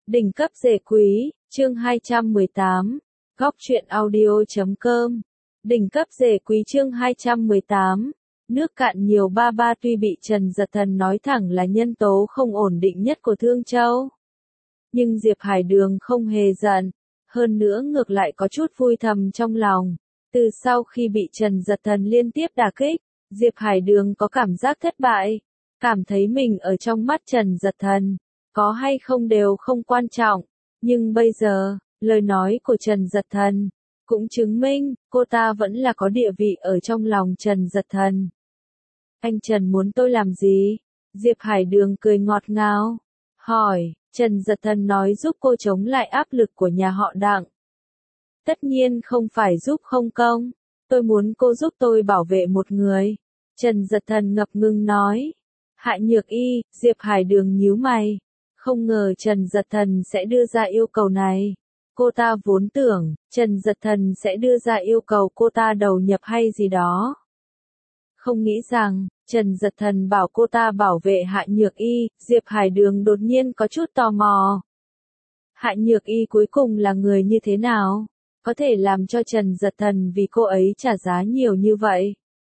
Đỉnh cấp rể quý, chương 218, góc truyện audio.com. Đỉnh cấp rể quý chương 218. Nước cạn nhiều ba ba tuy bị Trần Dật Thần nói thẳng là nhân tố không ổn định nhất của Thương Châu. Nhưng Diệp Hải Đường không hề giận, hơn nữa ngược lại có chút vui thầm trong lòng. Từ sau khi bị Trần Dật Thần liên tiếp đả kích, Diệp Hải Đường có cảm giác thất bại, cảm thấy mình ở trong mắt Trần Dật Thần, có hay không đều không quan trọng. Nhưng bây giờ, lời nói của Trần Dật Thần cũng chứng minh, cô ta vẫn là có địa vị ở trong lòng Trần Dật Thần. Anh Trần muốn tôi làm gì? Diệp Hải Đường cười ngọt ngào, hỏi. Trần Dật Thần nói giúp cô chống lại áp lực của nhà họ Đặng. Tất nhiên không phải giúp không công, tôi muốn cô giúp tôi bảo vệ một người. Trần Dật Thần ngập ngừng nói. Hạ Nhược Y, Diệp Hải Đường nhíu mày. Không ngờ Trần Dật Thần sẽ đưa ra yêu cầu này. Cô ta vốn tưởng, Trần Dật Thần sẽ đưa ra yêu cầu cô ta đầu nhập hay gì đó. Không nghĩ rằng, Trần Dật Thần bảo cô ta bảo vệ Hạ Nhược Y, Diệp Hải Đường đột nhiên có chút tò mò. Hạ Nhược Y cuối cùng là người như thế nào? Có thể làm cho Trần Dật Thần vì cô ấy trả giá nhiều như vậy?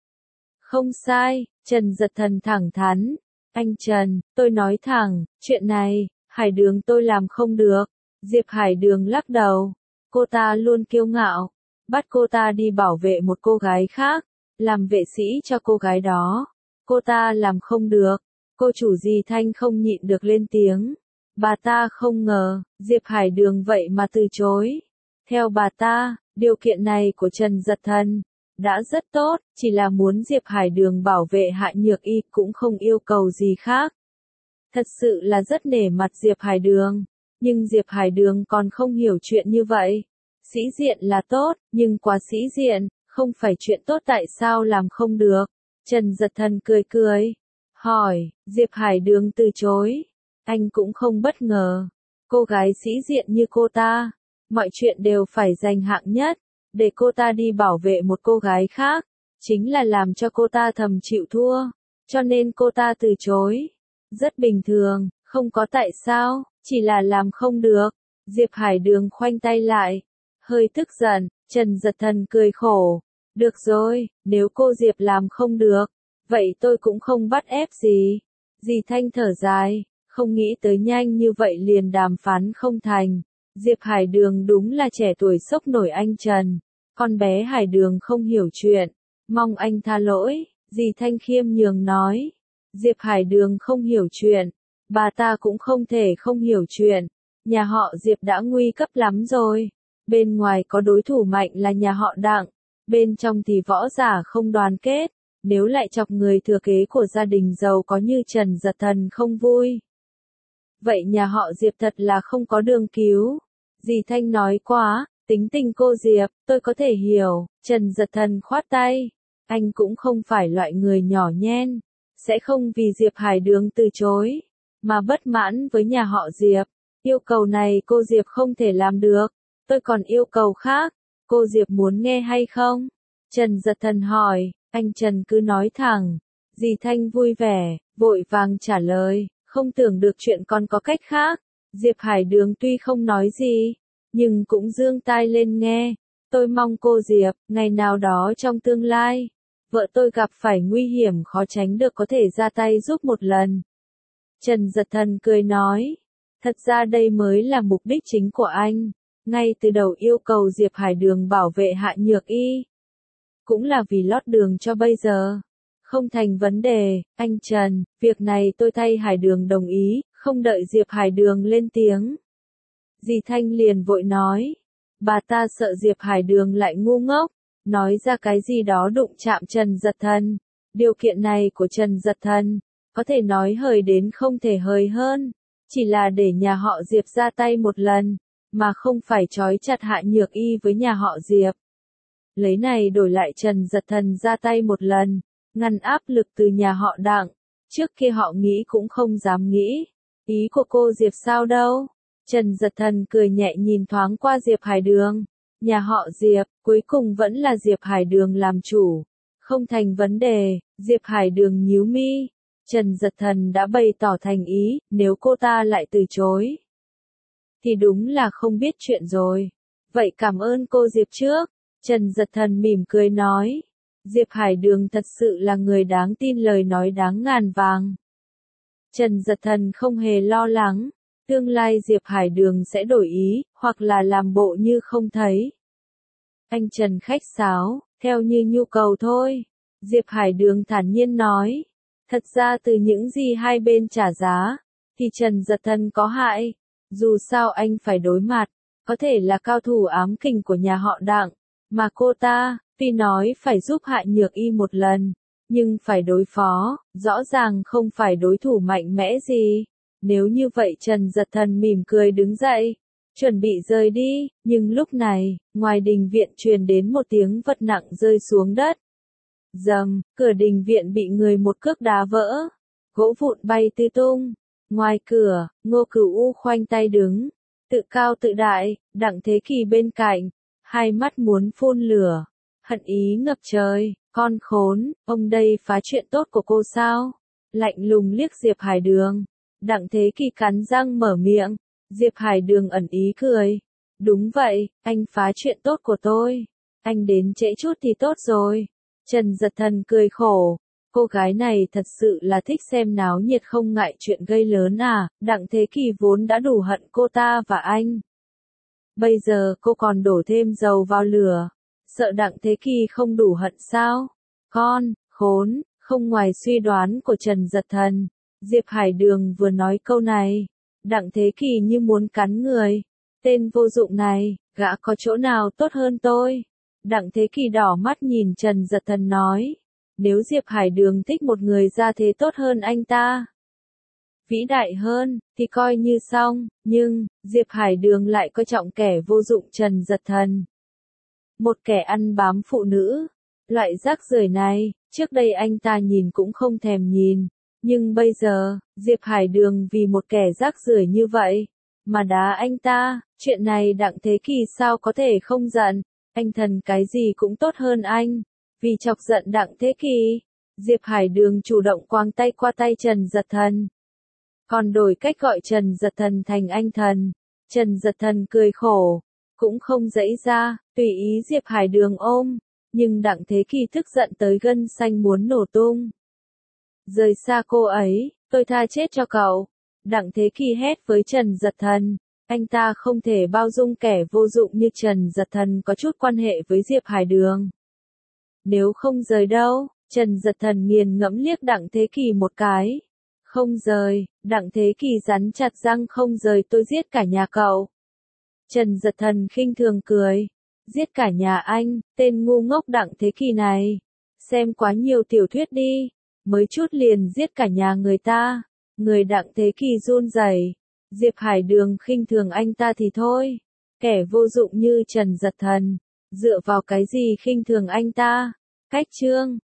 Không sai, Trần Dật Thần thẳng thắn. Anh Trần, tôi nói thẳng, chuyện này, Hải Đường tôi làm không được. Diệp Hải Đường lắc đầu. Cô ta luôn kiêu ngạo, bắt cô ta đi bảo vệ một cô gái khác, làm vệ sĩ cho cô gái đó. Cô ta làm không được. Cô chủ Dì Thanh không nhịn được lên tiếng. Bà ta không ngờ, Diệp Hải Đường vậy mà từ chối. Theo bà ta, điều kiện này của Trần Dật Thần đã rất tốt, chỉ là muốn Diệp Hải Đường bảo vệ Hạ Nhược Y cũng không yêu cầu gì khác. Thật sự là rất nể mặt Diệp Hải Đường, nhưng Diệp Hải Đường còn không hiểu chuyện như vậy. Sĩ diện là tốt, nhưng quá sĩ diện, không phải chuyện tốt tại sao làm không được. Trần Dật Thần cười cười, hỏi, Diệp Hải Đường từ chối. Anh cũng không bất ngờ, cô gái sĩ diện như cô ta, mọi chuyện đều phải giành hạng nhất, để cô ta đi bảo vệ một cô gái khác, chính là làm cho cô ta thầm chịu thua, cho nên cô ta từ chối. Rất bình thường, không có tại sao, chỉ là làm không được. Diệp Hải Đường khoanh tay lại, hơi tức giận. Trần Dật Thần cười khổ. Được rồi, nếu cô Diệp làm không được, vậy tôi cũng không bắt ép gì. Dì Thanh thở dài, không nghĩ tới nhanh như vậy liền đàm phán không thành. Diệp Hải Đường đúng là trẻ tuổi sốc nổi anh Trần. Con bé Hải Đường không hiểu chuyện, mong anh tha lỗi. Dì Thanh khiêm nhường nói. Diệp Hải Đường không hiểu chuyện, bà ta cũng không thể không hiểu chuyện. Nhà họ Diệp đã nguy cấp lắm rồi. Bên ngoài có đối thủ mạnh là nhà họ Đặng, bên trong thì võ giả không đoàn kết. Nếu lại chọc người thừa kế của gia đình giàu có như Trần Dật Thần không vui, vậy nhà họ Diệp thật là không có đường cứu. Dì Thanh nói quá, tính tình cô Diệp, tôi có thể hiểu. Trần Dật Thần khoát tay. Anh cũng không phải loại người nhỏ nhen, sẽ không vì Diệp Hải Đường từ chối mà bất mãn với nhà họ Diệp. Yêu cầu này cô Diệp không thể làm được. Tôi còn yêu cầu khác. Cô Diệp muốn nghe hay không? Trần Dật Thần hỏi. Anh Trần cứ nói thẳng. Dì Thanh vui vẻ, vội vàng trả lời. Không tưởng được chuyện còn có cách khác. Diệp Hải Đường tuy không nói gì, nhưng cũng giương tai lên nghe. Tôi mong cô Diệp, ngày nào đó trong tương lai, vợ tôi gặp phải nguy hiểm khó tránh được có thể ra tay giúp một lần. Trần Dật Thần cười nói. Thật ra đây mới là mục đích chính của anh. Ngay từ đầu yêu cầu Diệp Hải Đường bảo vệ Hạ Nhược Y, cũng là vì lót đường cho bây giờ. Không thành vấn đề, anh Trần, việc này tôi thay Hải Đường đồng ý, không đợi Diệp Hải Đường lên tiếng. Dì Thanh liền vội nói. Bà ta sợ Diệp Hải Đường lại ngu ngốc, nói ra cái gì đó đụng chạm Trần Dật Thần. Điều kiện này của Trần Dật Thần, có thể nói hời đến không thể hời hơn. Chỉ là để nhà họ Diệp ra tay một lần, mà không phải trói chặt Hạ Nhược Y với nhà họ Diệp. Lấy này đổi lại Trần Dật Thần ra tay một lần, ngăn áp lực từ nhà họ Đặng. Trước kia họ nghĩ cũng không dám nghĩ. Ý của cô Diệp sao đâu? Trần Dật Thần cười nhẹ nhìn thoáng qua Diệp Hải Đường. Nhà họ Diệp, cuối cùng vẫn là Diệp Hải Đường làm chủ. Không thành vấn đề. Diệp Hải Đường nhíu mi. Trần Dật Thần đã bày tỏ thành ý, nếu cô ta lại từ chối, thì đúng là không biết chuyện rồi. Vậy cảm ơn cô Diệp trước. Trần Giật Thần mỉm cười nói. Diệp Hải Đường thật sự là người đáng tin, lời nói đáng ngàn vàng. Trần Giật Thần không hề lo lắng. Tương lai Diệp Hải Đường sẽ đổi ý, hoặc là làm bộ như không thấy. Anh Trần khách sáo, theo như nhu cầu thôi. Diệp Hải Đường thản nhiên nói. Thật ra từ những gì hai bên trả giá, thì Trần Giật Thần có hại. Dù sao anh phải đối mặt, có thể là cao thủ ám kình của nhà họ Đặng, mà cô ta, tuy nói phải giúp Hạ Nhược Y một lần, nhưng phải đối phó, rõ ràng không phải đối thủ mạnh mẽ gì. Nếu như vậy Trần Giật Thần mỉm cười đứng dậy, chuẩn bị rời đi, nhưng lúc này, ngoài đình viện truyền đến một tiếng vật nặng rơi xuống đất. Dầm, cửa đình viện bị người một cước đá vỡ, gỗ vụn bay tứ tung. Ngoài cửa, Ngô Cửu U khoanh tay đứng, tự cao tự đại, Đặng Thế Kỳ bên cạnh, hai mắt muốn phun lửa, hận ý ngập trời, con khốn, ông đây phá chuyện tốt của cô sao? Lạnh lùng liếc Diệp Hải Đường, Đặng Thế Kỳ cắn răng mở miệng, Diệp Hải Đường ẩn ý cười. Đúng vậy, anh phá chuyện tốt của tôi, anh đến trễ chút thì tốt rồi. Trần Giật Thần cười khổ. Cô gái này thật sự là thích xem náo nhiệt không ngại chuyện gây lớn à, Đặng Thế Kỳ vốn đã đủ hận cô ta và anh. Bây giờ cô còn đổ thêm dầu vào lửa, sợ Đặng Thế Kỳ không đủ hận sao? Con, khốn, không ngoài suy đoán của Trần Giật Thần, Diệp Hải Đường vừa nói câu này, Đặng Thế Kỳ như muốn cắn người. Tên vô dụng này, gã có chỗ nào tốt hơn tôi? Đặng Thế Kỳ đỏ mắt nhìn Trần Giật Thần nói. Nếu Diệp Hải Đường thích một người ra thế tốt hơn anh ta, vĩ đại hơn, thì coi như xong, nhưng, Diệp Hải Đường lại coi trọng kẻ vô dụng Trần Giật Thần. Một kẻ ăn bám phụ nữ, loại rác rưởi này, trước đây anh ta nhìn cũng không thèm nhìn, nhưng bây giờ, Diệp Hải Đường vì một kẻ rác rưởi như vậy, mà đá anh ta, chuyện này Đặng Thế Kỳ sao có thể không giận, anh thần cái gì cũng tốt hơn anh. Vì chọc giận Đặng Thế Kỳ, Diệp Hải Đường chủ động quàng tay qua tay Trần Giật Thần. Còn đổi cách gọi Trần Giật Thần thành anh thần. Trần Giật Thần cười khổ, cũng không giãy ra, tùy ý Diệp Hải Đường ôm, nhưng Đặng Thế Kỳ tức giận tới gân xanh muốn nổ tung. Rời xa cô ấy, tôi tha chết cho cậu. Đặng Thế Kỳ hét với Trần Giật Thần, anh ta không thể bao dung kẻ vô dụng như Trần Giật Thần có chút quan hệ với Diệp Hải Đường. Nếu không rời đâu, Trần Giật Thần nghiền ngẫm liếc Đặng Thế Kỳ một cái. Không rời, Đặng Thế Kỳ rắn chặt răng, không rời tôi giết cả nhà cậu. Trần Giật Thần khinh thường cười. Giết cả nhà anh, tên ngu ngốc Đặng Thế Kỳ này. Xem quá nhiều tiểu thuyết đi, mới chút liền giết cả nhà người ta. Người Đặng Thế Kỳ run rẩy. Diệp Hải Đường khinh thường anh ta thì thôi. Kẻ vô dụng như Trần Giật Thần, dựa vào cái gì khinh thường anh ta? Cách chương